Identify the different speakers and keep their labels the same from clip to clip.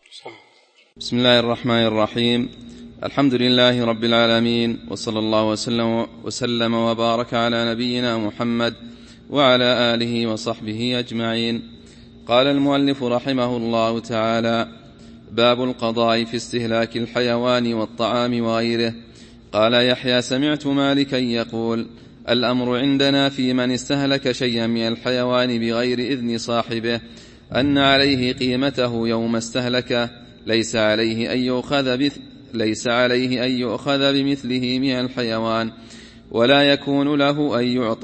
Speaker 1: بسم الله الرحمن الرحيم. الحمد لله رب العالمين، وصلى الله وسلم وبارك على نبينا محمد وعلى آله وصحبه أجمعين. قال المؤلف رحمه الله تعالى: باب القضاء في استهلاك الحيوان والطعام وغيره. قال يحيى: سمعت مالكا يقول: الأمر عندنا في من استهلك شيئا من الحيوان بغير إذن صاحبه أن عليه قيمته يوم استهلكه، ليس عليه أن يؤخذ بمثله من الحيوان، ولا يكون له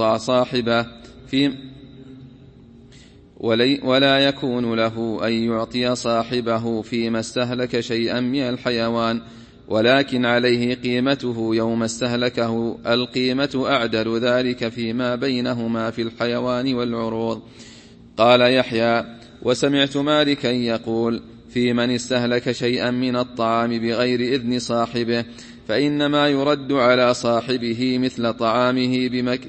Speaker 1: أن يعطي صاحبه فيما استهلك شيئا من الحيوان، ولكن عليه قيمته يوم استهلكه. القيمة أعدل ذلك فيما بينهما في الحيوان والعروض. قال يحيى: وسمعت مالكا يقول: في من استهلك شيئا من الطعام بغير إذن صاحبه فإنما يرد على صاحبه مثل طعامه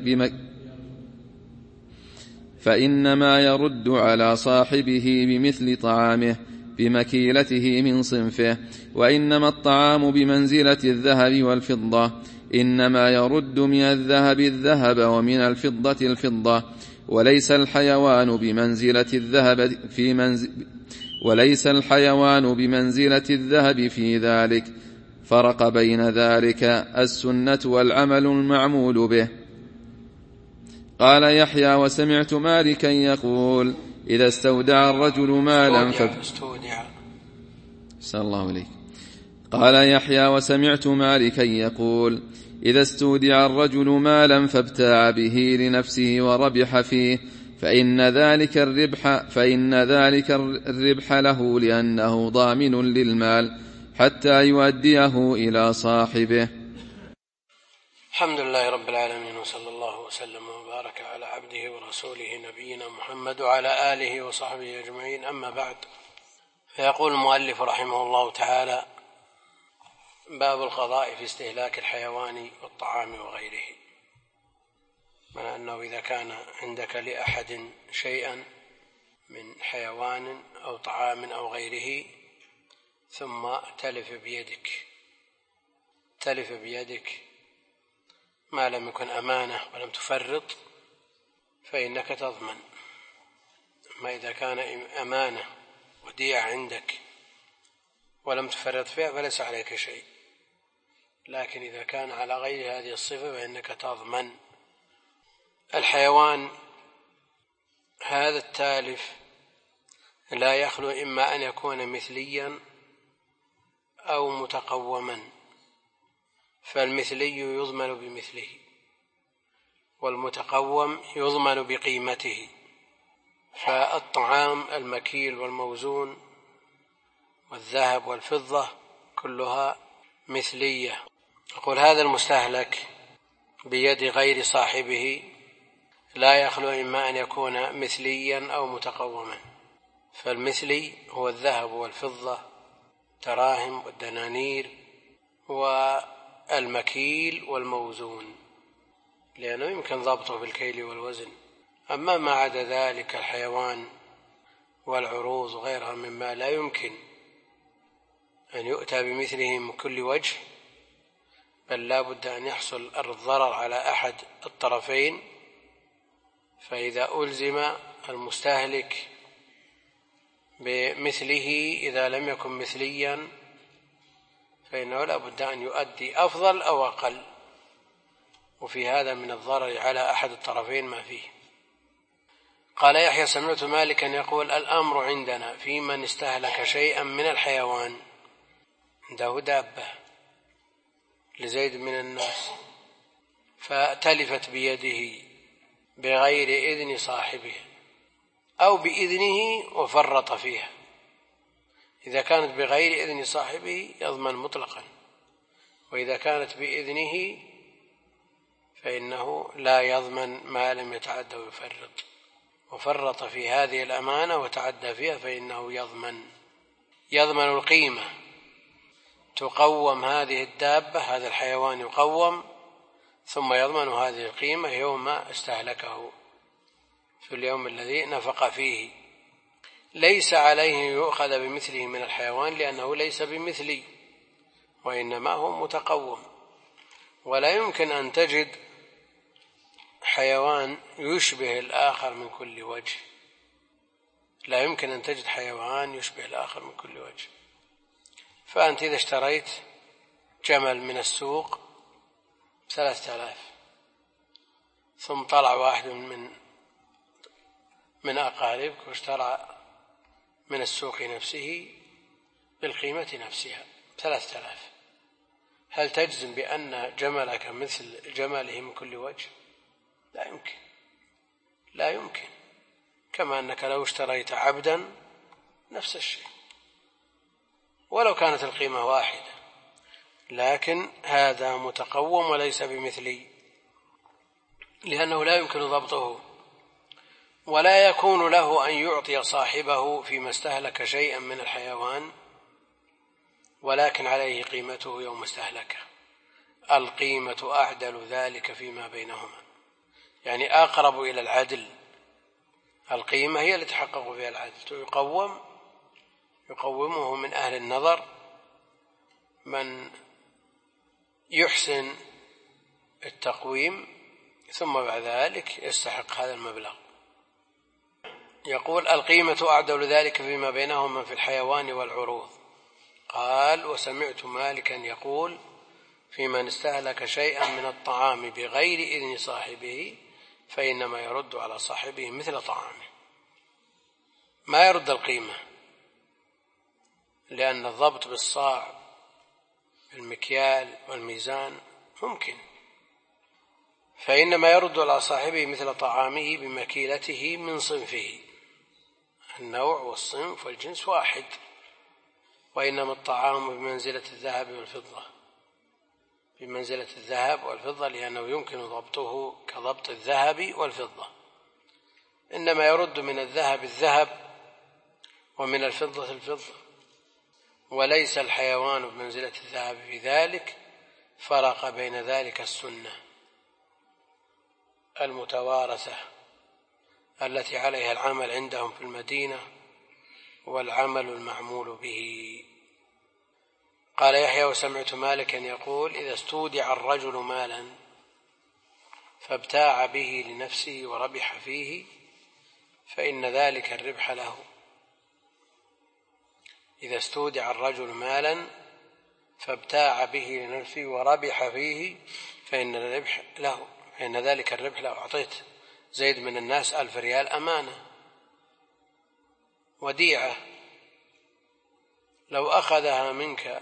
Speaker 1: بمثل طعامه بمكيلته من صنفه، وإنما الطعام بمنزلة الذهب والفضة، إنما يرد من الذهب الذهب ومن الفضة الفضة، وليس الحيوان بمنزلة الذهب في ذلك. فرق بين ذلك السنة والعمل المعمول به. قال يحيى: وسمعت مالكا يقول: إذا استودع الرجل مالا فابتاع به لنفسه وربح فيه فإن ذلك الربح له، لأنه ضامن للمال حتى يؤديه إلى صاحبه.
Speaker 2: الحمد لله رب العالمين، وصلى الله وسلم وبارك على عبده ورسوله نبينا محمد وعلى آله وصحبه أجمعين. أما بعد، فيقول المؤلف رحمه الله تعالى: باب القضاء في استهلاك الحيوان والطعام وغيره. معنى أنه إذا كان عندك لأحد شيئا من حيوان أو طعام أو غيره ثم تلف بيدك ما لم يكن أمانة ولم تفرط فإنك تضمن. أما إذا كان أمانة وديعة عندك ولم تفرط فيها فليس عليك شيء، لكن إذا كان على غير هذه الصفة فإنك تضمن. الحيوان هذا التالف لا يخلو إما أن يكون مثليا أو متقوما، فالمثلي يضمن بمثله، والمتقوم يضمن بقيمته. فالطعام المكيل والموزون والذهب والفضة كلها مثلية. يقول: هذا المستهلك بيد غير صاحبه لا يخلو إما أن يكون مثليا أو متقوما، فالمثلي هو الذهب والفضة، الدراهم والدنانير، والمكيل والموزون، لأنه يمكن ضبطه بالكيل والوزن. أما ما عدا ذلك الحيوان والعروض وغيرها مما لا يمكن أن يؤتى بمثله من كل وجه، بل لا بد أن يحصل الضرر على أحد الطرفين، فإذا ألزم المستهلك بمثله إذا لم يكن مثليا فإنه لا بد أن يؤدي أفضل أو أقل، وفي هذا من الضرر على أحد الطرفين ما فيه. قال يحيى: سمعت مالكا يقول: الأمر عندنا في من استهلك شيئا من الحيوان. عنده دابة لزيد من الناس فتلفت بيده بغير إذن صاحبه أو بإذنه وفرط فيها. إذا كانت بغير إذن صاحبه يضمن مطلقا، وإذا كانت بإذنه فإنه لا يضمن ما لم يتعدى ويفرط، وفرط في هذه الأمانة وتعدى فيها فإنه يضمن القيمة. تقوم هذه الدابة، هذا الحيوان يقوم، ثم يضمن هذه القيمة يوم استهلكه في اليوم الذي نفق فيه. ليس عليه يؤخذ بمثله من الحيوان لأنه ليس بمثلي وإنما هو متقوم. ولا يمكن أن تجد حيوان يشبه الآخر من كل وجه، لا يمكن أن تجد حيوان يشبه الآخر من كل وجه. فأنت إذا اشتريت جمل من السوق 3000 ثم طلع واحد من أقاربك واشترى من السوق نفسه بالقيمة نفسها 3000، هل تجزم بأن جملك مثل جماله من كل وجه؟ لا يمكن، لا يمكن. كما أنك لو اشتريت عبدا نفس الشيء ولو كانت القيمة واحدة، لكن هذا متقوم وليس بمثلي لأنه لا يمكن ضبطه، ولا يكون له أن يعطي صاحبه فيما استهلك شيئا من الحيوان ولكن عليه قيمته يوم استهلكه. القيمة أعدل ذلك فيما بينهما، يعني أقرب إلى العدل. القيمة هي اللي تحقق فيها العدل، يقومه من أهل النظر من يحسن التقويم ثم بعد ذلك يستحق هذا المبلغ. يقول القيمة أعدل ذلك فيما بينهما في الحيوان والعروض. قال وسمعت مالكا يقول في من استهلك شيئا من الطعام بغير إذن صاحبه فإنما يرد على صاحبه مثل طعامه، ما يرد القيمة، لأن الضبط بالصاع المكيال والميزان ممكن، فإنما يرد على صاحبه مثل طعامه بمكيلته من صنفه. النوع والصنف والجنس واحد، وإنما الطعام بمنزلة الذهب والفضة، بمنزلة الذهب والفضة لأنه يمكن ضبطه كضبط الذهب والفضة. إنما يرد من الذهب الذهب ومن الفضة الفضة، وليس الحيوان بمنزلة الذهب في ذلك. فرق بين ذلك السنة المتوارثة التي عليها العمل عندهم في المدينة والعمل المعمول به. قال يحيى وسمعت مالكا يقول إذا استودع الرجل مالا فابتاع به لنفسه وربح فيه فإن ذلك الربح له. إذا استودع الرجل مالا فابتاع به لنفسه وربح فيه فإن ذلك الربح له. أعطيت زيد من الناس 1000 ريال أمانة وديعة، لو أخذها منك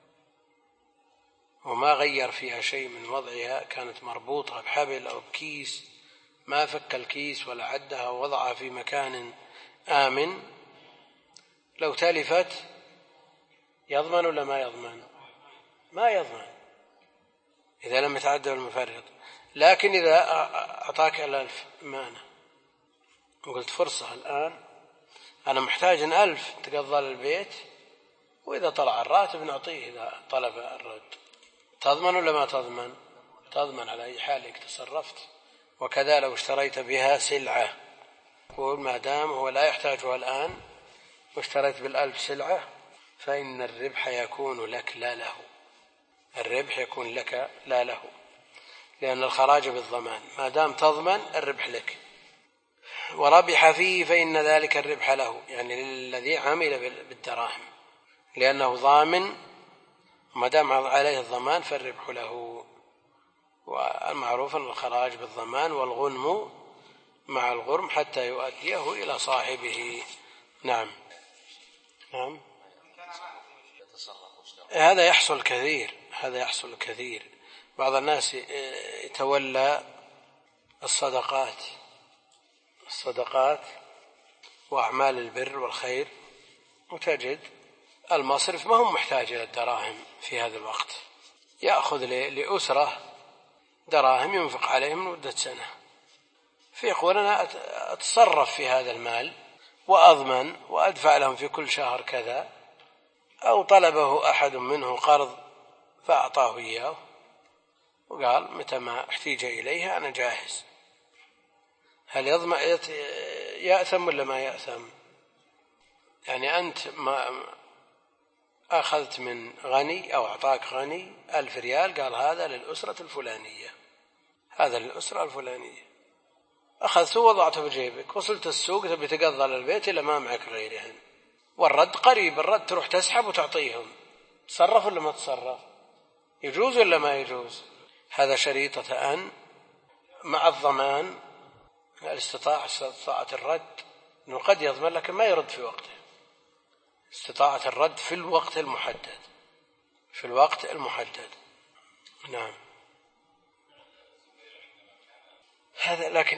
Speaker 2: وما غير فيها شيء من وضعها، كانت مربوطة بحبل أو بكيس، ما فك الكيس ولا عدها ووضعها في مكان آمن، لو تلفت يضمن ولا ما يضمن؟ ما يضمن إذا لم يتعدى المفرط. لكن إذا أعطاك 1000 أمانة وقلت فرصة الآن أنا محتاج 1000 تقضى للبيت، وإذا طلع الراتب نعطيه إذا طلب الرد، تضمن ولا ما تضمن؟ تضمن على أي حال تصرفت. وكذا لو اشتريت بها سلعة، قول ما دام هو لا يحتاجها الآن واشتريت بال1000 سلعة فإن الربح يكون لك لا له، الربح يكون لك لا له، لأن الخراج بالضمان، ما دام تضمن الربح لك. وربح فيه فإن ذلك الربح له، يعني للذي عمل بالدراهم، لأنه ضامن، ما دام عليه الضمان فالربح له. والمعروف أن الخراج بالضمان والغنم مع الغرم حتى يؤديه إلى صاحبه. نعم هذا يحصل كثير. بعض الناس يتولى الصدقات وأعمال البر والخير، وتجد المصرف ما هم محتاج إلى الدراهم في هذا الوقت، يأخذ لأسرة دراهم ينفق عليهم لمدة سنة، فيقول أنا أتصرف في هذا المال وأضمن وأدفع لهم في كل شهر كذا، أو طلبه أحد منه قرض فأعطاه إياه وقال متى ما احتيج إليها أنا جاهز. هل يأثم ولا ما يأثم؟ يعني أنت ما أخذت من غني أو أعطاك غني 1000 ريال، قال هذا للأسرة الفلانية، هذا للأسرة الفلانية، أخذته ووضعته في جيبك، وصلت السوق تبي تقضى للبيت إلا ما معك غيرهن، والرد قريب، الرد تروح تسحب وتعطيهم، تصرف ولا ما تصرف؟ يجوز ولا ما يجوز؟ هذا شريطة أن مع الضمان استطاعة الرد، إنه قد يضمن لكن ما يرد في وقته، استطاعة الرد في الوقت المحدد، في الوقت المحدد. نعم. هذا لكن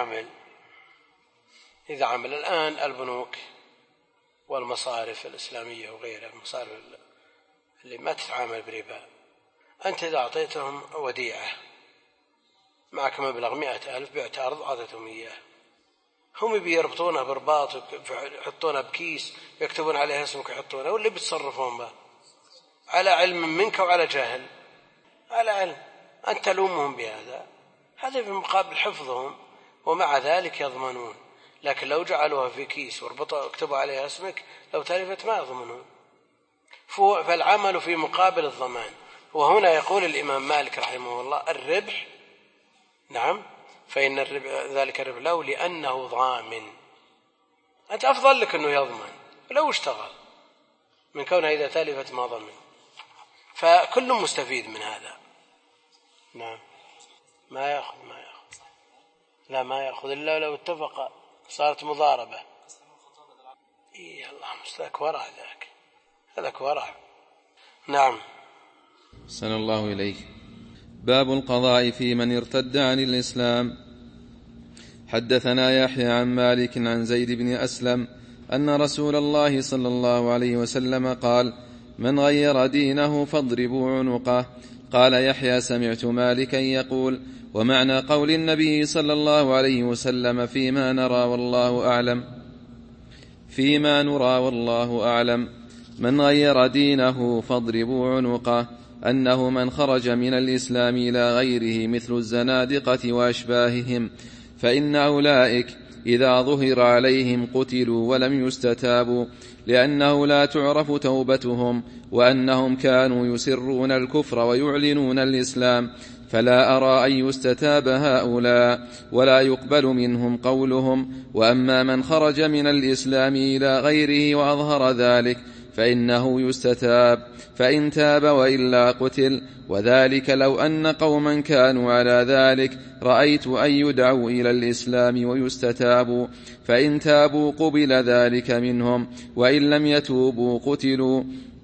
Speaker 2: إذا عمل الآن البنوك والمصارف الإسلامية وغيرها، المصارف اللي ما تتعامل بربا، أنت إذا أعطيتهم وديعة معك مبلغ 100,000، بعت أرض أعطيتهم إياه، هم بيربطونها برباط، يحطونها بكيس، يكتبون عليها اسمك، يحطونها، واللي بيتصرفون به على علم منك وعلى جاهل، على علم، أنت تلومهم بهذا، هذا في مقابل حفظهم، ومع ذلك يضمنون. لكن لو جعلوها في كيس وربطوا اكتبوا عليها اسمك، لو تلفت ما يضمنون. فالعمل في مقابل الضمان. وهنا يقول الإمام مالك رحمه الله الربح، نعم، فإن ذلك الربح له لأنه ضامن، أنت أفضل لك أنه يضمن لو اشتغل من كونه إذا تلفت ما ضمن، فكل مستفيد من هذا. نعم. ما يأخذ لا ما يأخذ إلا لو اتفق، صارت مضاربة. إيه الله مستك ورع هذاك ورع. نعم.
Speaker 1: أحسن الله إليك. باب القضاء في من ارتد عن الإسلام. حدثنا يحيى عن مالك عن زيد بن أسلم أن رسول الله صلى الله عليه وسلم قال: من غير دينه فاضربوا عنقه. قال يحيى: سمعت مالكا يقول: ومعنى قول النبي صلى الله عليه وسلم فيما نرى والله أعلم من غير دينه فاضربوا عنقه، أنه من خرج من الإسلام إلى غيره مثل الزنادقة وأشباههم، فإن أولئك إذا ظهر عليهم قتلوا ولم يستتابوا، لأنه لا تعرف توبتهم، وأنهم كانوا يسرون الكفر ويعلنون الإسلام، فلا أرى أن يستتاب هؤلاء ولا يقبل منهم قولهم. وأما من خرج من الإسلام إلى غيره وأظهر ذلك فإنه يستتاب، فإن تاب وإلا قتل. وذلك لو أن قوما كانوا على ذلك رأيت أن يدعوا إلى الإسلام ويستتابوا، فإن تابوا قبل ذلك منهم، وإن لم يتوبوا قتلوا.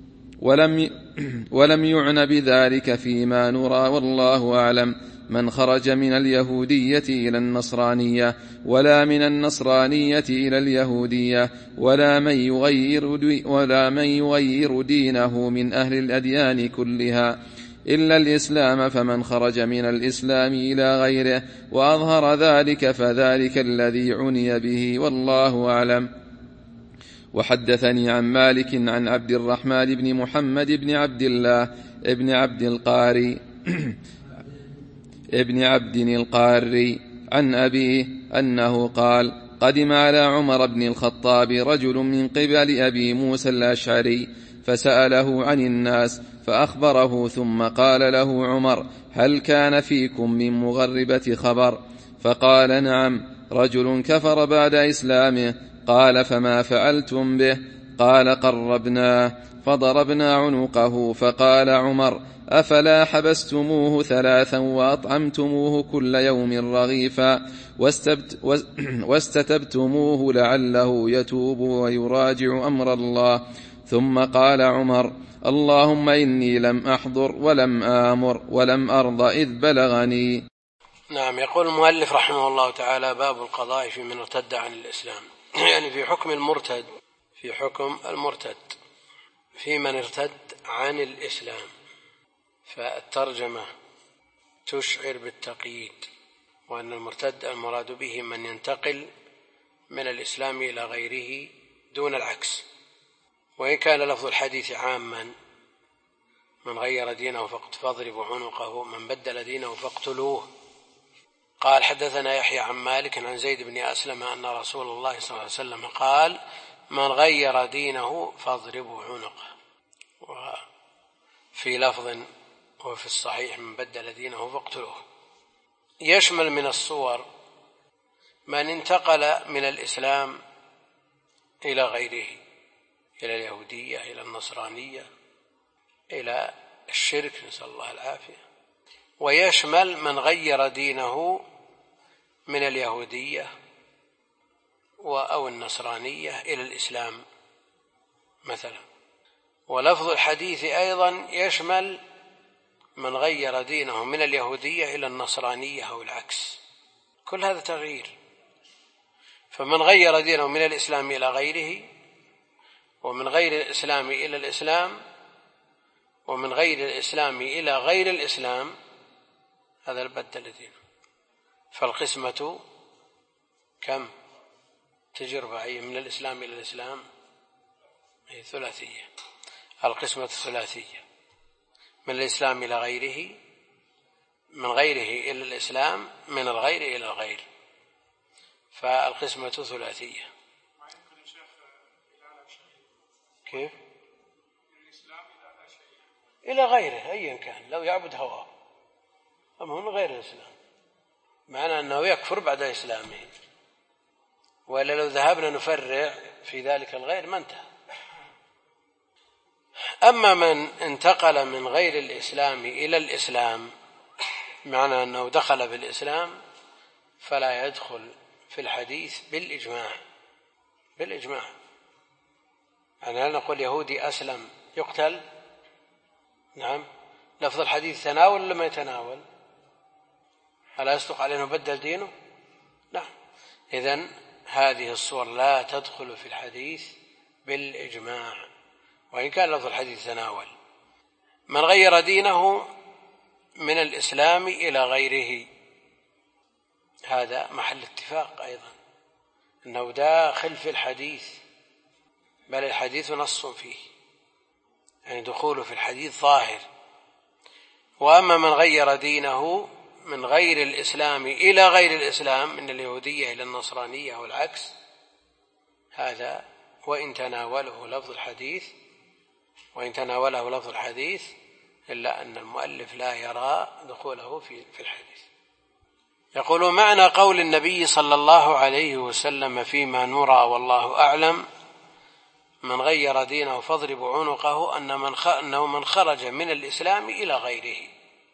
Speaker 1: ولم يعن بذلك فيما نرى والله أعلم من خرج من اليهودية إلى النصرانية، ولا من النصرانية إلى اليهودية، ولا من يغير دينه من أهل الأديان كلها إلا الإسلام، فمن خرج من الإسلام إلى غيره وأظهر ذلك فذلك الذي عني به والله أعلم. وحدثني عن مالك عن عبد الرحمن بن محمد بن عبد الله ابن عبد القاري عن أبيه أنه قال: قدم على عمر بن الخطاب رجل من قبل أبي موسى الأشعري فسأله عن الناس فأخبره، ثم قال له عمر: هل كان فيكم من مغربة خبر؟ فقال: نعم، رجل كفر بعد إسلامه. قال: فما فعلتم به؟ قال: قربناه فضربنا عنقه. فقال عمر: أفلا حبستموه 3 وأطعمتموه كل يوم رغيفا واستتبتموه لعله يتوب ويراجع أمر الله؟ ثم قال عمر: اللهم إني لم أحضر ولم آمر ولم أرض إذ بلغني.
Speaker 2: نعم. يقول المؤلف رحمه الله تعالى: باب القضاء في من ارتد عن الإسلام، يعني في حكم المرتد في من ارتد عن الإسلام. فالترجمة تشعر بالتقييد، وأن المرتد المراد به من ينتقل من الإسلام إلى غيره دون العكس، وإن كان لفظ الحديث عاما: من غير دينه فاضربوا عنقه، من بدل دينه فاقتلوه. قال: حدثنا يحيى عن مالك عن زيد بن أسلم أن رسول الله صلى الله عليه وسلم قال: من غير دينه فاضربوا عنقه. وفي لفظ وفي الصحيح من بدل دينه فاقتلوه. يشمل من الصور من انتقل من الإسلام إلى غيره، إلى اليهودية، إلى النصرانية، إلى الشرك، نسأل الله العافية. ويشمل من غير دينه من اليهودية أو النصرانية إلى الإسلام مثلا. ولفظ الحديث أيضا يشمل من غير دينه من اليهودية إلى النصرانية أو العكس، كل هذا تغيير. فمن غير دينه من الإسلام إلى غيره، ومن غير الإسلام إلى الإسلام، ومن غير الإسلام إلى غير الإسلام، هذا بدل دينه. فالقسمة كم؟ تجربة أي من الإسلام إلى الإسلام هي ثلاثية. القسمة الثلاثية من الإسلام إلى غيره، من غيره إلى الإسلام، من الغير إلى الغير، فالقسمة ثلاثية. كيف؟ إلى غيره أيا كان، لو يعبد هواه، أما من غير الإسلام معنى أنه يكفر بعد إسلامه. وإلا لو ذهبنا نفرع في ذلك الغير ما انتهى. أما من انتقل من غير الإسلام إلى الإسلام، معنى أنه دخل بالإسلام، فلا يدخل في الحديث بالإجماع. يعني هل نقول يهودي أسلم يقتل؟ نعم. لفظ الحديث تناول ولا ما يتناول؟ ألا يصدق عليه أنه بدل دينه؟ نعم. إذن هذه الصور لا تدخل في الحديث بالإجماع، وإن كان لفظ الحديث تناول. من غير دينه من الإسلام إلى غيره، هذا محل اتفاق أيضا أنه داخل في الحديث، بل الحديث نص فيه، يعني دخوله في الحديث ظاهر. وأما من غير دينه من غير الإسلام إلى غير الإسلام، من اليهودية إلى النصرانية والعكس، هذا وإن تناوله لفظ الحديث إلا أن المؤلف لا يرى دخوله في الحديث. يقول: معنى قول النبي صلى الله عليه وسلم فيما نرى والله أعلم: من غير دينه فاضربوا عنقه، أنه من خرج من الإسلام إلى غيره،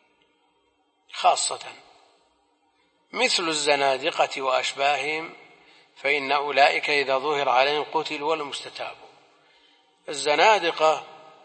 Speaker 2: خاصة مثل الزنادقة وأشباههم، فإن أولئك إذا ظهر عليهم قتلوا ولم يستتابوا. الزنادقة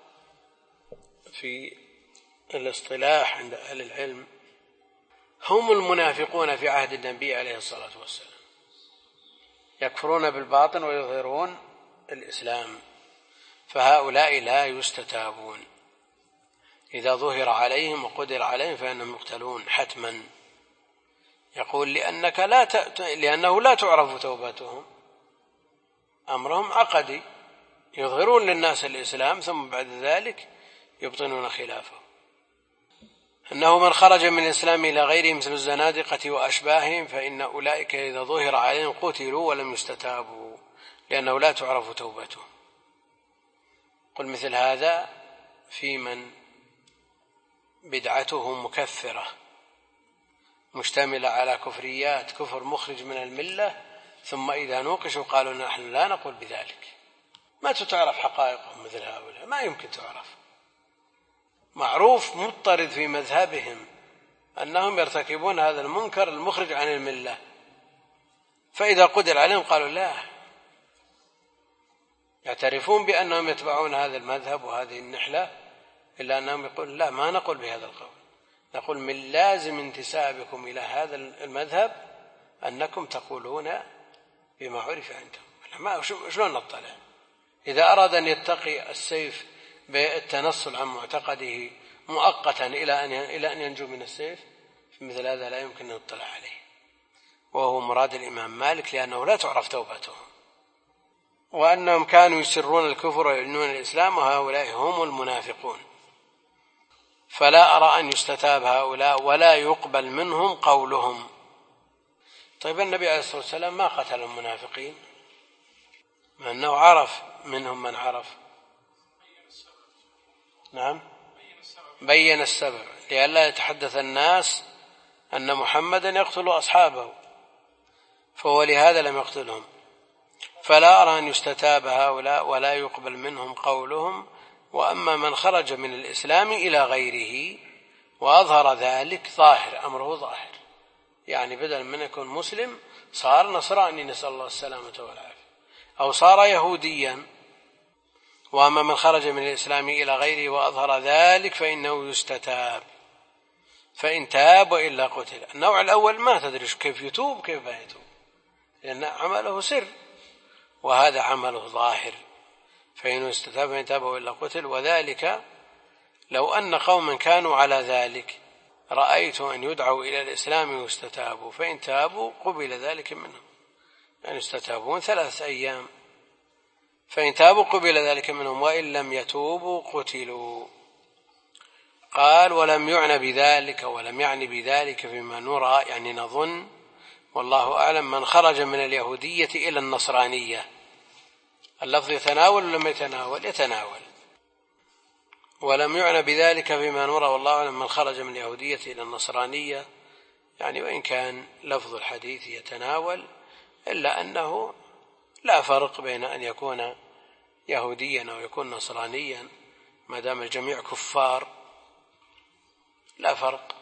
Speaker 2: في الاصطلاح عند أهل العلم هم المنافقون في عهد النبي عليه الصلاة والسلام، يكفرون بالباطن ويظهرون الإسلام، فهؤلاء لا يستتابون. إذا ظهر عليهم وقدر عليهم فإنهم يقتلون حتما. يقول: لأنه لا تعرف توبتهم، أمرهم عقدي، يظهرون للناس الإسلام ثم بعد ذلك يبطنون خلافه. أنه من خرج من الإسلام إلى غيره مثل الزنادقة وأشباههم، فإن أولئك إذا ظهر عليهم قتلوا ولم يستتابوا، لأنه لا تعرف توبتهم. قل مثل هذا في من بدعته مكفرة مشتملة على كفريات، كفر مخرج من الملة، ثم إذا نوقشوا قالوا نحن لا نقول بذلك. ما تعرف حقائقهم مثل هؤلاء، ما يمكن تعرف. معروف مضطرد في مذهبهم أنهم يرتكبون هذا المنكر المخرج عن الملة، فإذا قدر عليهم قالوا لا، يعترفون بأنهم يتبعون هذا المذهب وهذه النحلة، إلا أنهم يقول لا، ما نقول بهذا القول، نقول من لازم انتسابكم إلى هذا المذهب أنكم تقولون بما عرف عندهم. شلون نطلع؟ إذا أراد أن يتقي السيف بالتنصل عن معتقده مؤقتا إلى أن ينجو من السيف، مثل هذا لا يمكن أن نطلع عليه، وهو مراد الإمام مالك، لأنه لا تعرف توبتهم، وأنهم كانوا يسرون الكفر ويعلنون الإسلام، وهؤلاء هم المنافقون. فلا أرى أن يستتاب هؤلاء ولا يقبل منهم قولهم. طيب النبي عليه الصلاة والسلام ما قتل المنافقين، مع أنه عرف منهم من عرف. نعم، بين السبب لئلا يتحدث الناس أن محمدا يقتل أصحابه، فهو لهذا لم يقتلهم. فلا أرى أن يستتاب هؤلاء ولا يقبل منهم قولهم. وأما من خرج من الإسلام إلى غيره وأظهر ذلك ظاهر، أمره ظاهر، يعني بدل من يكون مسلم صار نصراني، نسأل الله السلامة والعافية، أو صار يهوديا. وأما من خرج من الإسلام إلى غيره وأظهر ذلك فإنه يستتاب، فإن تاب وإلا قتل. النوع الأول ما تدري كيف يتوب كيف لا يتوب، لأن عمله سر، وهذا عمله ظاهر، فإنه استتاب فإن تاب وإلا قتل. وذلك لو أن قوما كانوا على ذلك رأيت أن يدعوا إلى الإسلام واستتابوا، فإن تابوا قبل ذلك منهم، يعني استتابون 3 أيام، فإن تابوا قبل ذلك منهم، وإن لم يتوبوا قتلوا. قال ولم يعنى بذلك، ولم يعني بذلك فيما نرى، يعني نظن والله أعلم، من خرج من اليهودية إلى النصرانية. اللفظ يتناول ولم يتناول؟ يتناول. ولم يعنى بذلك فيما نرى والله أعلم من خرج من اليهودية إلى النصرانية، يعني وإن كان لفظ الحديث يتناول، إلا أنه لا فرق بين أن يكون يهوديا أو يكون نصرانيا، ما دام الجميع كفار لا فرق.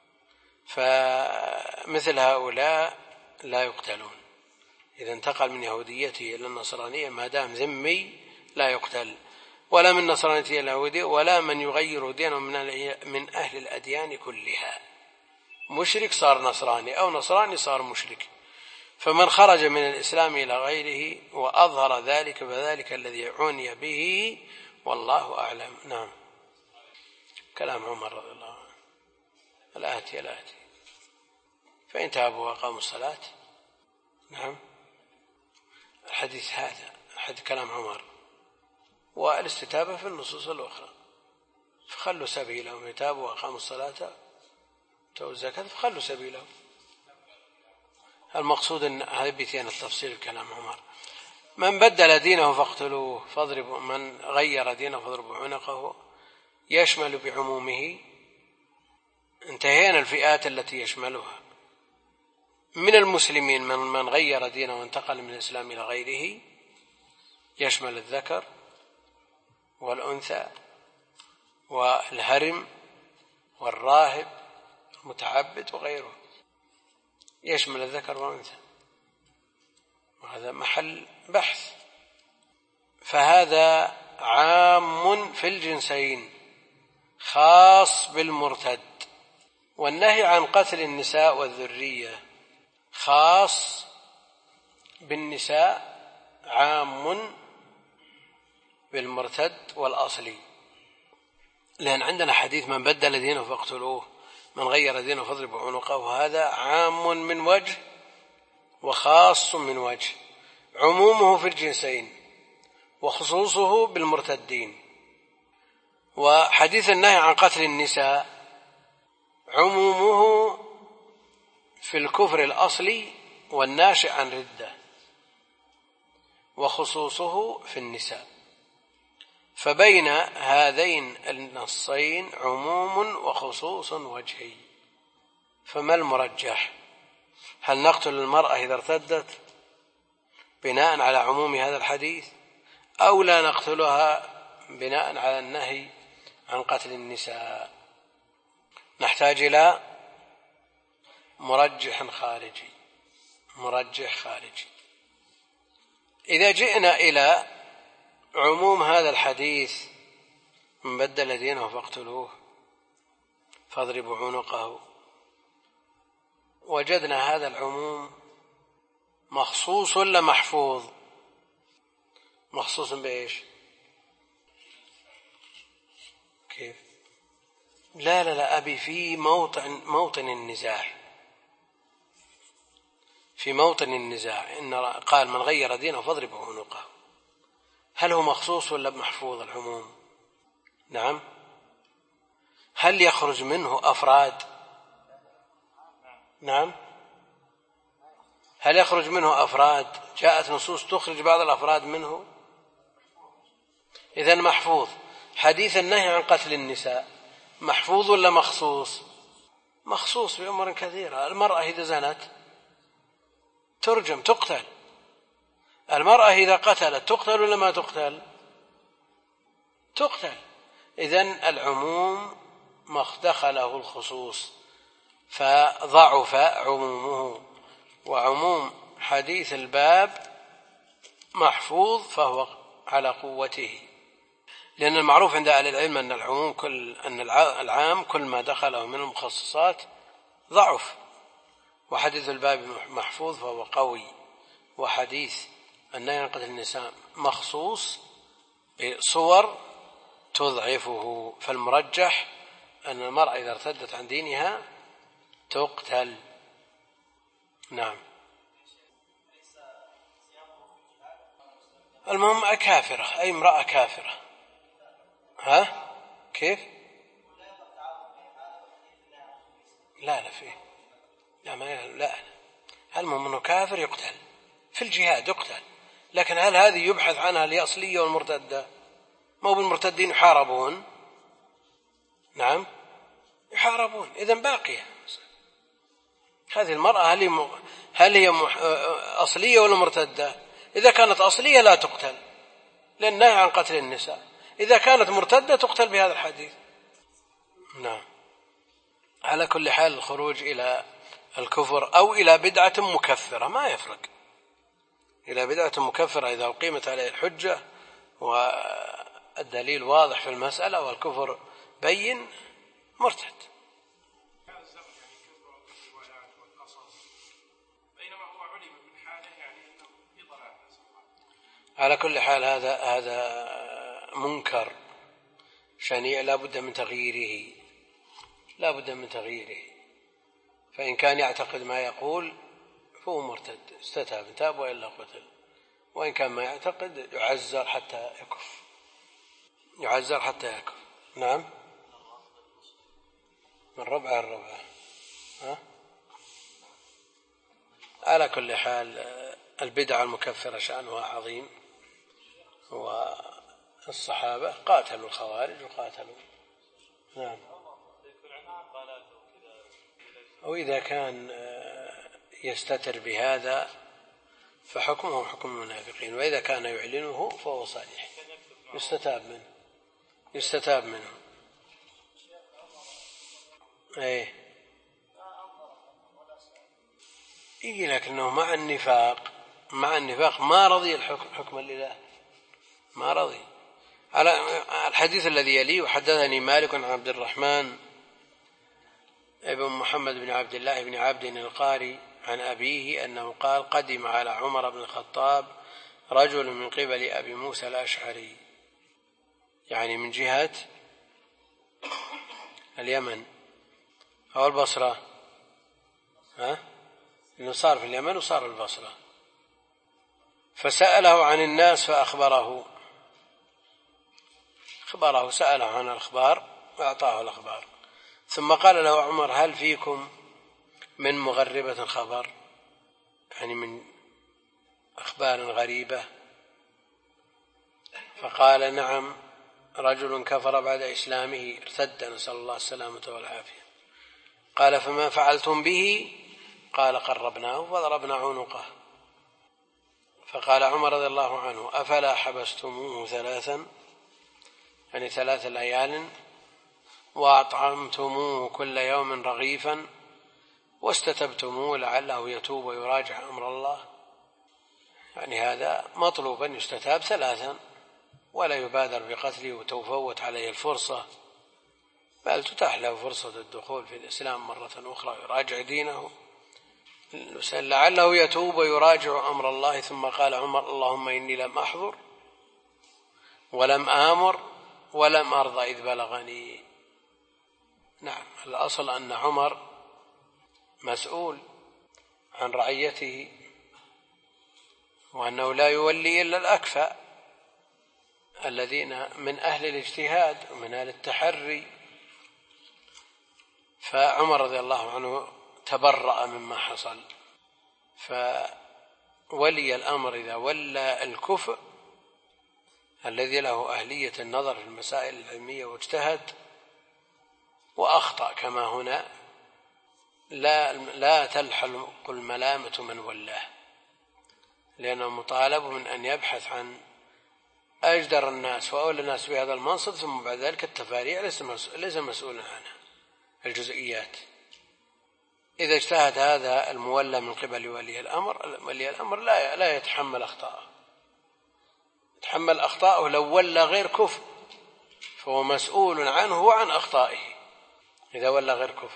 Speaker 2: فمثل هؤلاء لا يقتلون، إذا انتقل من يهوديته إلى النصرانية ما دام ذمي لا يقتل، ولا من نصرانيته إلى يهودية، ولا من يغير دينه من أهل الأديان كلها. مشرك صار نصراني، أو نصراني صار مشرك. فمن خرج من الإسلام إلى غيره وأظهر ذلك فذلك الذي عني به، والله أعلم. نعم، كلام عمر رضي الله عنه الآتي فإن تابوا وأقاموا الصلاة. نعم، الحديث هذا حديث كلام عمر، والاستتابة في النصوص الأخرى. فخلوا سبيلهم، يتابوا وأقاموا الصلاة وآتوا الزكاة فخلوا سبيلهم. المقصود أن هذا بيتين التفصيل كلام عمر. من بدل دينه فاقتلوه، فاضربوا من غير دينه فاضربوا عنقه، يشمل بعمومه. انتهينا الفئات التي يشملها من المسلمين. من غير دينه وانتقل من الإسلام إلى غيره يشمل الذكر والأنثى والهرم والراهب المتعبد وغيره، يشمل الذكر والأنثى، وهذا محل بحث. فهذا عام في الجنسين خاص بالمرتد. والنهي عن قتل النساء والذرية خاص بالنساء، عام بالمرتد والأصلي، لأن عندنا حديث من بدل دينه فاقتلوه، من غير دينه فاضربوا عنقه. هذا عام من وجه وخاص من وجه، عمومه في الجنسين وخصوصه بالمرتدين. وحديث النهي عن قتل النساء عمومه في الكفر الأصلي والناشئ عن ردة، وخصوصه في النساء. فبين هذين النصين عموم وخصوص وجهي. فما المرجح؟ هل نقتل المرأة إذا ارتدت بناء على عموم هذا الحديث، أو لا نقتلها بناء على النهي عن قتل النساء؟ نحتاج إلى مرجح خارجي. إذا جئنا إلى عموم هذا الحديث من بدل دينه فاقتلوه فاضربوا عنقه، وجدنا هذا العموم مخصوص ولا محفوظ؟ مخصوص بإيش؟ كيف؟ لا أبي في موطن النزاع، في موطن النزاع إن قال من غير دينه فاضربوا عنقه، هل هو مخصوص ولا محفوظ العموم؟ نعم. هل يخرج منه أفراد؟ نعم. هل يخرج منه أفراد جاءت نصوص تخرج بعض الأفراد منه، إذن محفوظ. حديث النهي عن قتل النساء محفوظ ولا مخصوص؟ مخصوص بأمور كثيرة. المرأة إذا زنت ترجم تقتل، المرأة إذا قتلت تقتل ولا ما تقتل؟ تقتل. إذن العموم ما دخله الخصوص فضعف عمومه، وعموم حديث الباب محفوظ فهو على قوته، لأن المعروف عند أهل العلم أن العموم أن العام كل ما دخله من المخصصات ضعف، وحديث الباب محفوظ فهو قوي، وحديث النهي عن قتل النساء مخصوص بصور تضعفه. فالمرجح أن المرأة إذا ارتدت عن دينها تقتل. نعم. المهم كافرة، أي امرأة كافرة. ها كيف؟ لا فيه لا المهم أنه كافر يقتل في الجهاد يقتل، لكن هل هذه يبحث عنها الأصلية والمرتدة؟ ما هو بالمرتدين يحاربون؟ نعم يحاربون. إذن باقية هذه المرأة، هل هي أصلية ولا مرتدة؟ إذا كانت أصلية لا تقتل لأن نهي عن قتل النساء، إذا كانت مرتدة تقتل بهذا الحديث. نعم. على كل حال الخروج إلى الكفر أو إلى بدعة مكفرة ما يفرق. إلى بدعة مكفرة إذا أقيمت عليه الحجة والدليل واضح في المسألة والكفر بين مرتد. على كل حال هذا منكر شنيع لا بد من تغييره، فإن كان يعتقد ما يقول فهو مرتد استتاب تاب وإلا قتل، وإن كان ما يعتقد يعزر حتى يكف. نعم. من الربعة. على كل حال البدعة المكفرة شأنها عظيم، والصحابة قاتلوا الخوارج وقاتلوا. نعم. وإذا كان يستتر بهذا فحكمه حكم المنافقين، وإذا كان يعلنه فهو صحيح يستتاب منه. لكنه مع النفاق ما رضي الحكم لله، ما رضي. على الحديث الذي يليه: وحدثني مالك عن عبد الرحمن ابن محمد بن عبد الله بن عبد القاري عن أبيه أنه قال: قدم على عمر بن الخطاب رجل من قبل أبي موسى الأشعري، يعني من جهة اليمن أو البصرة، إنه صار في اليمن وصار البصرة، فسأله عن الناس فأخبره، سأله عن الأخبار وأعطاه الأخبار، ثم قال له عمر: هل فيكم من مغربة خبر، يعني من أخبار غريبة؟ فقال: نعم، رجل كفر بعد إسلامه ارتد، نسأل الله السلامة والعافية. قال: فما فعلتم به؟ قال: قربناه وضربنا عنقه. فقال عمر رضي الله عنه: أفلا حبستموه 3، يعني 3 ليال، وأطعمتموه كل يوم رغيفا، واستتبتموه لعله يتوب ويراجع أمر الله؟ يعني هذا مطلوب أن يستتاب 3 ولا يبادر بقتله وتفوت عليه الفرصة، بل تتاح له فرصة الدخول في الإسلام مرة أخرى يراجع دينه لعله يتوب ويراجع أمر الله. ثم قال عمر: اللهم إني لم أحضر ولم آمر ولم أرضى إذ بلغني. نعم، الأصل أن عمر مسؤول عن رعيته، وأنه لا يولي إلا الأكفأ الذين من أهل الاجتهاد ومن أهل التحري. فعمر رضي الله عنه تبرأ مما حصل، ولي الأمر إذا ولى الكفء الذي له أهلية النظر في المسائل العلمية واجتهد وأخطأ كما هنا، لا تلحق الملامة من ولاه، لأنه مطالب من أن يبحث عن أجدر الناس وأولى الناس بهذا المنصب، ثم بعد ذلك التفاريع ليس مسؤولا عنها الجزئيات. إذا اجتهد هذا المولى من قبل ولي الأمر لا يتحمل أخطاءه، يتحمل أخطاءه لو ولى غير كفء فهو مسؤول عنه وعن أخطائه إذا ولى غير كفء.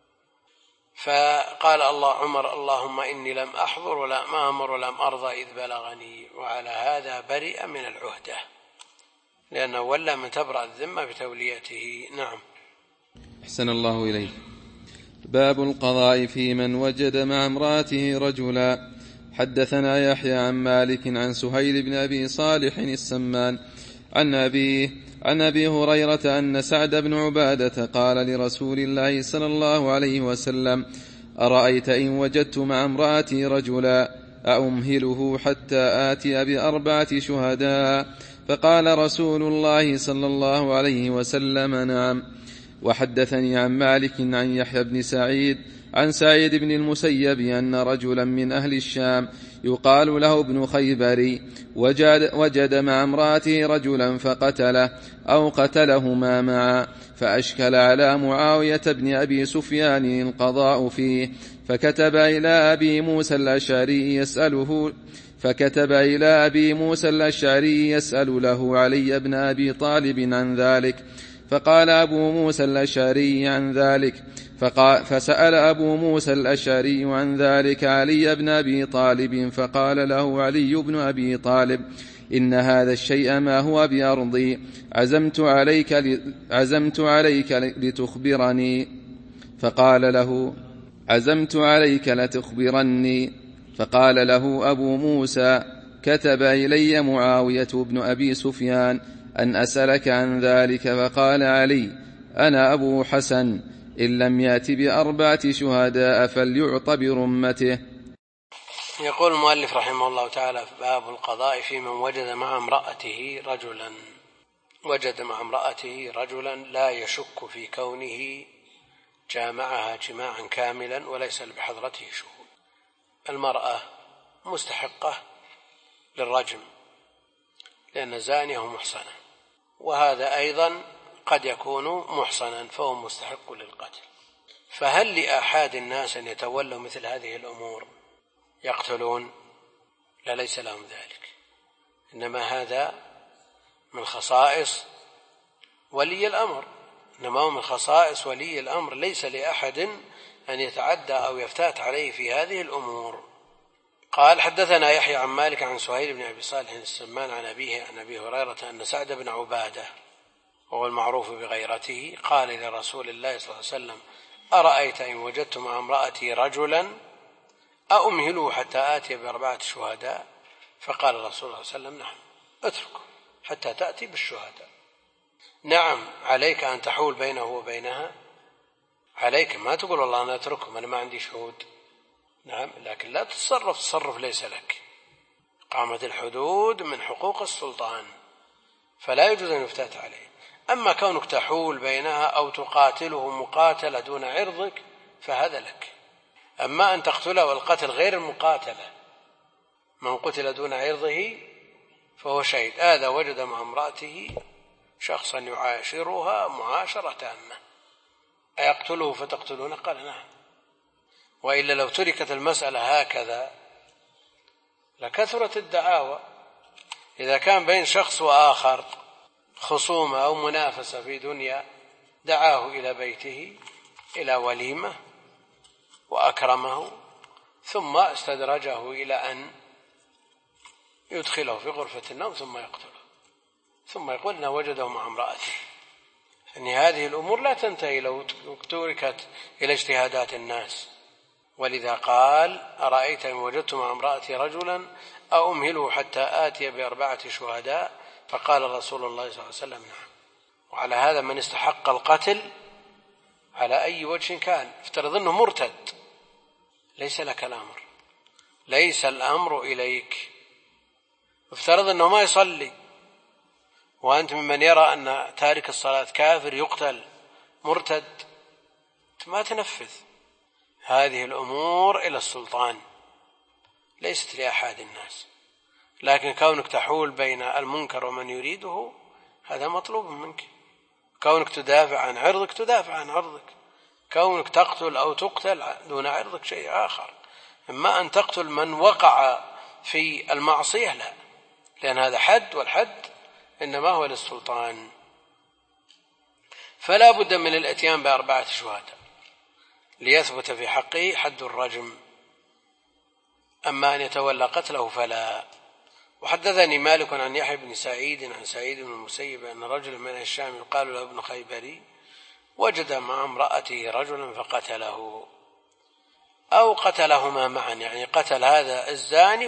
Speaker 2: فقال عمر اللهم إني لم أحضر ولم أمر ولم أرضى إذ بلغني، وعلى هذا برئ من العهدة لأنه ولى من تبرأ الذمة بتوليته. نعم.
Speaker 1: أحسن الله إليك. باب القضاء في من وجد مع امرأته رجلا. حدثنا يحيى عن مالك عن سهيل بن أبي صالح السمان عن أبي هريرة أن سعد بن عبادة قال لرسول الله صلى الله عليه وسلم أرأيت إن وجدت مع امرأتي رجلا أأمهله حتى آتي ب4 شهداء؟ فقال رسول الله صلى الله عليه وسلم نعم. وحدثني عن مالك عن يحيى بن سعيد عن سعيد بن المسيب أن رجلا من أهل الشام يقال له ابن خيبري وجد مع امرأته رجلا فقتله أو قتلهما معا، فأشكل على معاوية بن أبي سفيان القضاء فيه، فكتب إلى أبي موسى الأشعري يسأل له علي بن أبي طالب عن ذلك، فقال أبو موسى الأشعري عن ذلك فسأل أبو موسى الأشعري عن ذلك علي بن أبي طالب، فقال له علي بن أبي طالب إن هذا الشيء ما هو بأرضي، عزمت عليك لتخبرني. فقال له أبو موسى كتب إلي معاوية بن أبي سفيان أن أسألك عن ذلك. فقال علي أنا أبو حسن إن لم يأت ب4 شهداء فليعط برمته.
Speaker 2: يقول المؤلف رحمه الله تعالى باب القضاء في من وجد مع امرأته رجلا لا يشك في كونه جامعها جماعا كاملا وليس بحضرته شهود. المرأة مستحقة للرجم لأن زانية محصنة، وهذا أيضا قد يكون محصنا فهو مستحق للقتل. فهل لأحد الناس أن يتولوا مثل هذه الأمور يقتلون؟ لا، ليس لهم ذلك، إنما هذا من خصائص ولي الأمر، ليس لأحد أن يتعدى أو يفتات عليه في هذه الأمور. قال حدثنا يحيى عن مالك عن سهيل بن أبي صالح السمان عن أبيه عن أبي هريرة أن سعد بن عبادة وهو المعروف بغيرته قال لرسول الله صلى الله عليه وسلم أرأيت إن وجدت مع امرأتي رجلا أأمهله حتى آتي ب4 شهداء؟ فقال الرسول صلى الله عليه وسلم نعم، اتركه حتى تأتي بالشهداء. نعم، عليك أن تحول بينه وبينها، عليك، ما تقول والله أنا أتركهم أنا ما عندي شهود. نعم، لكن لا تصرف ليس لك. قامت الحدود من حقوق السلطان فلا يجوز أن يفتات عليه. أما كونك تحول بينها أو تقاتله مقاتلة دون عرضك فهذا لك. أما أن تقتله والقتل غير المقاتلة، من قتل دون عرضه فهو شهيد. هذا وجد مع امرأته شخصا يعاشرها معاشرة تامة، أيقتله فتقتلونه؟ قال نعم. وإلا لو تركت المسألة هكذا لكثرت الدعاوى. إذا كان بين شخص وآخر خصومة أو منافسة في دنيا دعاه إلى بيته إلى وليمة وأكرمه ثم استدرجه إلى أن يدخله في غرفة النوم ثم يقتله ثم يقول إنه وجده مع امرأته. يعني هذه الأمور لا تنتهي لو تركت إلى اجتهادات الناس. ولذا قال أرأيت إن وجدت مع امرأتي رجلا أأمهله حتى آتي ب4 شهداء؟ فقال رسول الله صلى الله عليه وسلم نعم. وعلى هذا من استحق القتل على أي وجه كان، افترض أنه مرتد ليس لك الأمر، ليس الأمر إليك. افترض أنه ما يصلي وأنت ممن يرى أن تارك الصلاة كافر يقتل مرتد، ما تنفذ. هذه الأمور إلى السلطان ليست لأحد الناس، لكن كونك تحول بين المنكر ومن يريده هذا مطلوب منك. كونك تدافع عن عرضك تدافع عن عرضك، كونك تقتل أو تقتل دون عرضك شيء آخر. إما أن تقتل من وقع في المعصية لا، لأن هذا حد، والحد إنما هو للسلطان. فلا بد من الاتيان ب4 شهداء ليثبت في حقه حد الرجم، أما أن يتولى قتله فلا. وحدثني مالك عن يحيى بن سعيد عن سعيد بن المسيب أن رجلا من الشام يقال له ابن خيبري وجد مع امرأته رجلا فقتله، أو قتلهما معا، يعني قتل هذا الزاني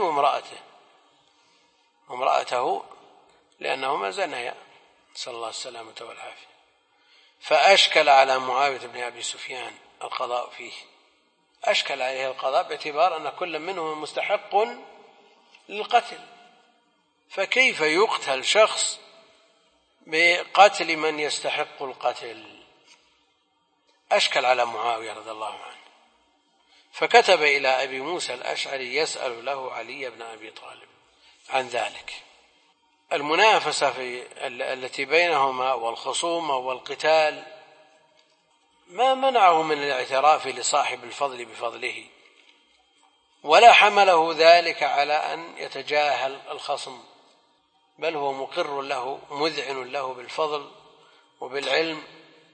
Speaker 2: وامرأته لأنهما زنيا، صلى الله السلامة والعافية. فأشكل على معاوية بن أبي سفيان القضاء فيه، أشكل عليه القضاء باعتبار أن كل منهم مستحق للقتل، فكيف يقتل شخص بقتل من يستحق القتل؟ أشكل على معاوية رضي الله عنه، فكتب إلى أبي موسى الأشعري يسأل له علي بن أبي طالب عن ذلك. المنافسة التي بينهما والخصومة والقتال ما منعه من الاعتراف لصاحب الفضل بفضله، ولا حمله ذلك على أن يتجاهل الخصم، بل هو مقر له مذعن له بالفضل وبالعلم،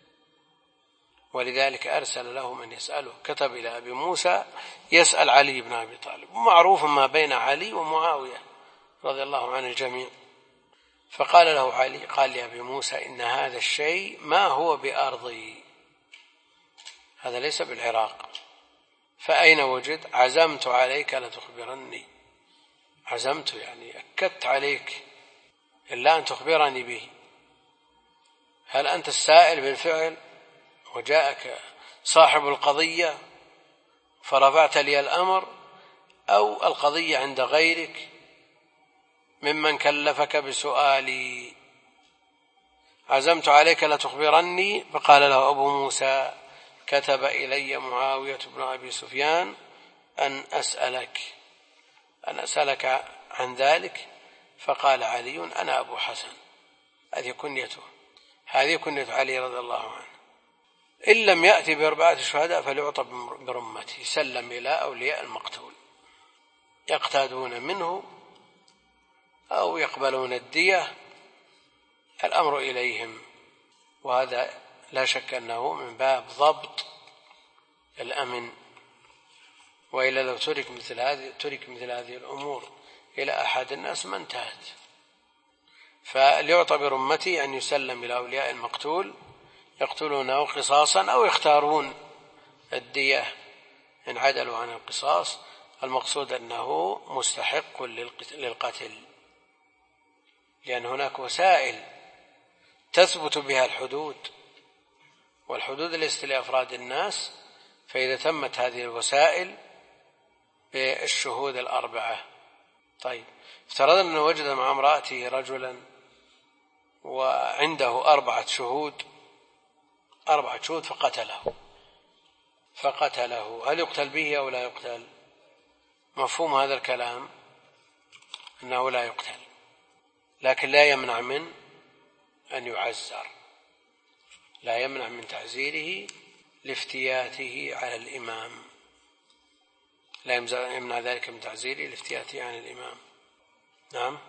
Speaker 2: ولذلك أرسل له من يسأله. كتب إلى أبي موسى يسأل علي بن أبي طالب، ومعروف ما بين علي ومعاوية رضي الله عن الجميع. فقال له علي، قال لأبي موسى إن هذا الشيء ما هو بأرضي، هذا ليس بالعراق، فأين وجد؟ عزمت عليك لتخبرني، عزمت يعني أكدت عليك إلا أن تخبرني به. هل أنت السائل بالفعل وجاءك صاحب القضية فرفعت لي الأمر، أو القضية عند غيرك ممن كلفك بسؤالي؟ عزمت عليك لتخبرني. فقال له أبو موسى كتب إلي معاوية بن أبي سفيان أن أسألك عن ذلك. فقال علي أنا أبو حسن، هذه كنية علي رضي الله عنه. إن لم يأتي ب4 شهداء فليعطى برمته، سلم إلى أولياء المقتول يقتادون منه أو يقبلون الدية، الأمر إليهم. وهذا لا شك أنه من باب ضبط الأمن، وإلا لو ترك مثل هذه الأمور إلى أحد الناس ما انتهت. فليعطى برمته أن يسلم إلى أولياء المقتول يقتلونه قصاصا أو يختارون الدية إن عدلوا عن القصاص. المقصود أنه مستحق للقتل، لأن هناك وسائل تثبت بها الحدود، والحدود ليست لأفراد الناس، فإذا تمت هذه الوسائل بالشهود 4. طيب، افترضنا أنه وجد مع امرأته رجلا وعنده 4 شهود فقتله، هل يقتل به أو لا يقتل؟ مفهوم هذا الكلام أنه لا يقتل، لكن لا يمنع من أن يعزر، لا يمنع من تعزيره لافتياته على الإمام، لا يمنع ذلك من تعزيره لافتياته عن الإمام. نعم،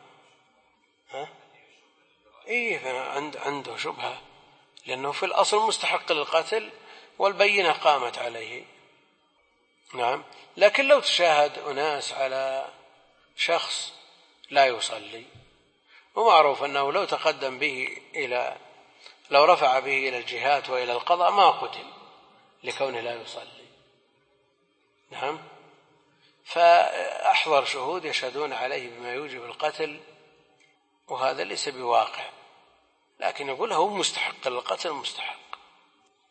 Speaker 2: عنده شبهة، لأنه في الأصل مستحق للقتل والبينة قامت عليه. نعم، لكن لو تشاهد أناس على شخص لا يصلي، ومعروف أنه لو تقدم به لو رفع به إلى الجهات وإلى القضاء ما قتل لكونه لا يصلي. نعم، فأحضر شهود يشهدون عليه بما يوجب القتل، وهذا ليس بواقع، لكن يقول هو مستحق للقتل مستحق،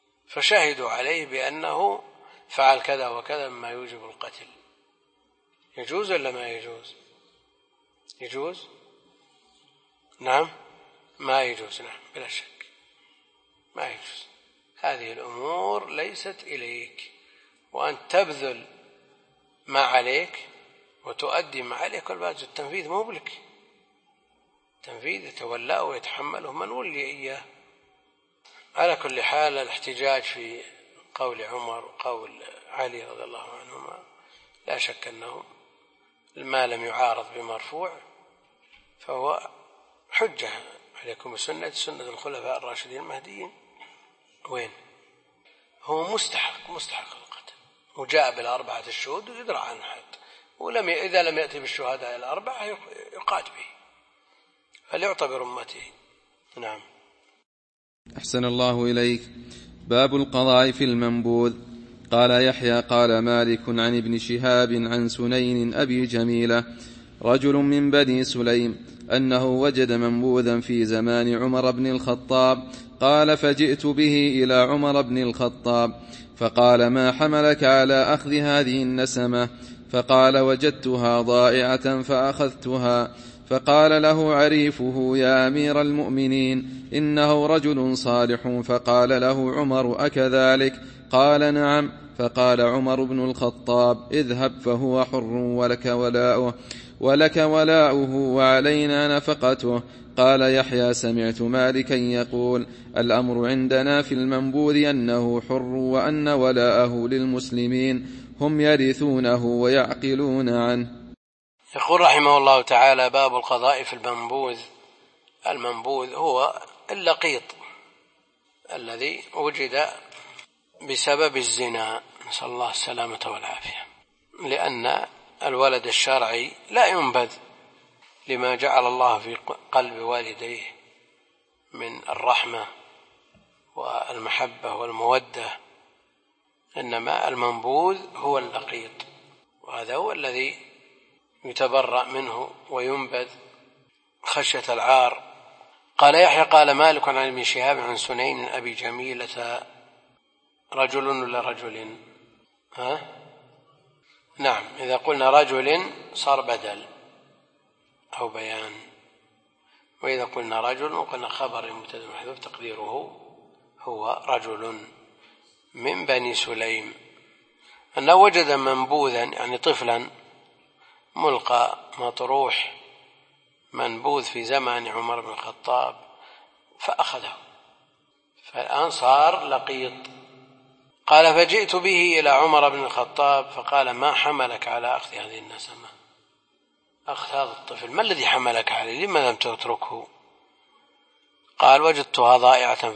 Speaker 2: فشهدوا عليه بأنه فعل كذا وكذا مما يوجب القتل، يجوز ولا ما يجوز؟ يجوز؟ نعم ما يجوز، نعم بلا شك ما يجوز. هذه الأمور ليست إليك، وأن تبذل ما عليك وتؤدي ما عليك، والباقي التنفيذ مو بلك، التنفيذ يتولاه ويتحمله من ولي إياه. على كل حال الاحتجاج في قول عمر وقول علي رضي الله عنهما لا شك أنه ما لم يعارض بمرفوع فهو حجة. عليكم سنة الخلفاء الراشدين المهديين. وين هو مستحق القتل، وجاء بالأربعة الشهود ويدرى عن حد، إذا لم يأتي بالشهداء الأربعة يقاد به، فليعتبر أمته. نعم.
Speaker 1: أحسن الله إليك. باب القضاء في المنبوذ. قال يحيى قال مالك عن ابن شهاب عن سنين أبي جميلة رجل من بني سليم أنه وجد منبوذا في زمان عمر بن الخطاب. قال فجئت به إلى عمر بن الخطاب فقال ما حملك على أخذ هذه النسمة؟ فقال وجدتها ضائعة فأخذتها. فقال له عريفه يا أمير المؤمنين إنه رجل صالح. فقال له عمر أكذلك؟ قال نعم. فقال عمر بن الخطاب اذهب فهو حر ولك ولاؤه وعلينا نفقته. قال يحيى سمعت مالكا يقول الأمر عندنا في المنبوذ أنه حر وأن ولاءه للمسلمين هم يرثونه ويعقلون عنه.
Speaker 2: يقول رحمه الله تعالى باب القضاء في المنبوذ. المنبوذ هو اللقيط الذي وجد بسبب الزنا، نسأل الله السلامة والعافية، لأن الولد الشرعي لا ينبذ لما جعل الله في قلب والديه من الرحمة والمحبة والمودة، إنما المنبوذ هو اللقيط، وهذا هو الذي يتبرأ منه وينبذ خشية العار. قال يحيى قال مالك عن ابن شهاب عن سنين أبي جميلة رجل ولا رجل؟ نعم، إذا قلنا رجل صار بدل أو بيان، وإذا قلنا رجل وقلنا خبر مبتدأ محذوف تقديره هو رجل من بني سليم أنه وجد منبوذا يعني طفلا ملقى مطروح منبوذ في زمان عمر بن الخطاب فأخذه، فالآن صار لقيط. قال فجئت به إلى عمر بن الخطاب فقال ما حملك على أخذ هذه النسمة؟ أخذ هذا الطفل ما الذي حملك عليه؟ لما لم تتركه؟ قال وجدتها ضائعة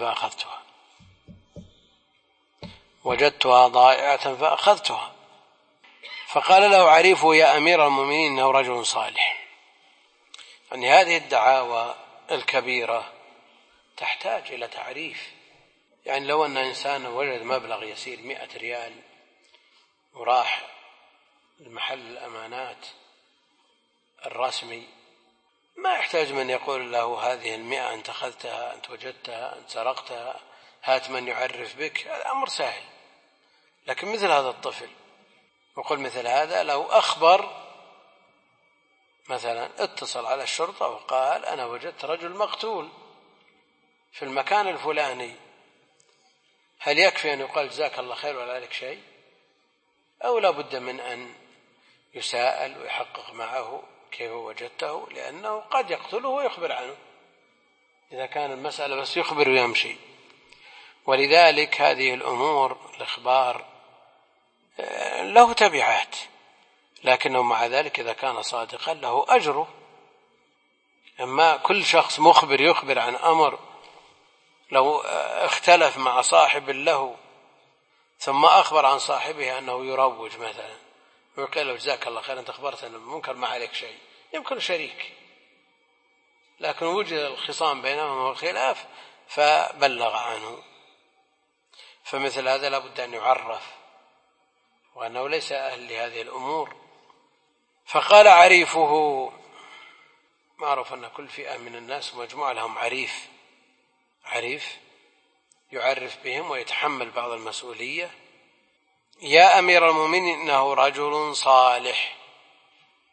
Speaker 2: فأخذتها. فقال له عريفه يا أمير المؤمنين إنه رجل صالح. يعني هذه الدعاوى الكبيرة تحتاج إلى تعريف. يعني لو أن إنسان وجد مبلغ يسير 100 ريال وراح المحل الأمانات الرسمي، ما يحتاج من يقول له هذه 100 أنت أخذتها، أنت وجدتها، أنت سرقتها، هات من يعرف بك. هذا أمر سهل. لكن مثل هذا الطفل، وقل مثل هذا لو أخبر مثلا اتصل على الشرطة وقال أنا وجدت رجل مقتول في المكان الفلاني، هل يكفي أن يقال جزاك الله خير ولا عليك شيء؟ أو لا بد من أن يساءل ويحقق معه كيف وجدته، لأنه قد يقتله ويخبر عنه إذا كان المسألة بس يخبر ويمشي. ولذلك هذه الأمور الإخبار له تبعات، لكنه مع ذلك إذا كان صادقا له أجره. أما كل شخص مخبر يخبر عن أمر لو اختلف مع صاحب له ثم أخبر عن صاحبه أنه يروج مثلا ويقول له جزاك الله خير أنت أخبرت أن المنكر ما عليك شيء، يمكن شريك، لكن وجد الخصام بينهم والخلاف فبلغ عنه، فمثل هذا لابد أن يعرف وأنه ليس أهل لهذه الأمور. فقال عريفه، معروف أن كل فئة من الناس مجموعة لهم عريف يعرف بهم ويتحمل بعض المسؤولية. يا أمير المؤمنين إنه رجل صالح،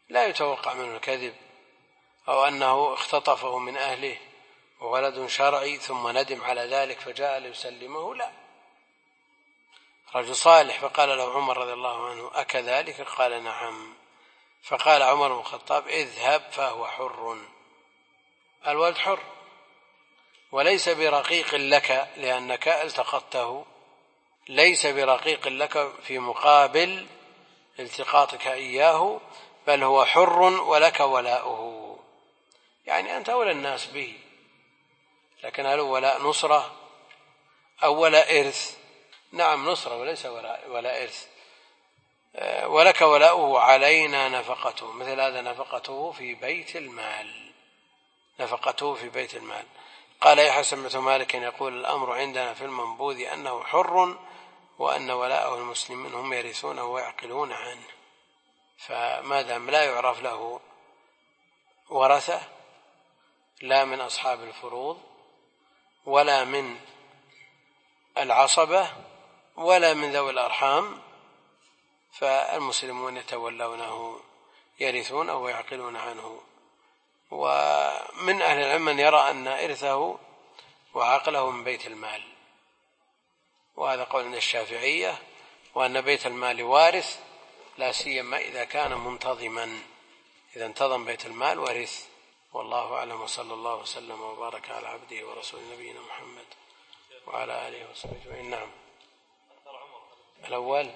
Speaker 2: لا يتوقع منه الكذب أو أنه اختطفه من أهله وولد شرعي ثم ندم على ذلك فجاء ليسلمه، لا، رجل صالح. فقال له عمر رضي الله عنه: أكذلك؟ قال: نعم. فقال عمر بن الخطاب: اذهب فهو حر. الولد حر وليس برقيق لك لأنك التقطته، ليس برقيق لك في مقابل التقاطك إياه، بل هو حر ولك ولاؤه، يعني أنت أولى الناس به. لكن هل هو ولاء نصرة أو ولاء إرث؟ نعم نصرة وليس ولاء إرث. ولك ولاؤه علينا نفقته، مثل هذا نفقته في بيت المال، نفقته في بيت المال. قال يحيى سمعت مالك يقول: الأمر عندنا في المنبوذ أنه حر وأن ولاءه المسلمين هم يرثونه ويعقلون عنه. فما دام لا يعرف له ورثة لا من أصحاب الفروض ولا من العصبة ولا من ذوي الأرحام، فالمسلمون يتولونه يرثونه ويعقلون عنه. ومن أهل العلم من يرى أن إرثه وعقله من بيت المال، وهذا قول عند الشافعية، وأن بيت المال وارث لا سيما إذا كان منتظما، إذا انتظم بيت المال ورث. والله أعلم، وصلى الله وسلم وبارك على عبده ورسول نبينا محمد وعلى آله وصحبه أجمعين. نعم. الأول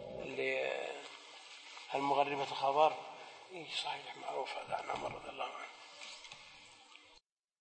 Speaker 2: اللي المغربة الخبر صحيح معروف هذا عن عمر رضي الله عنه.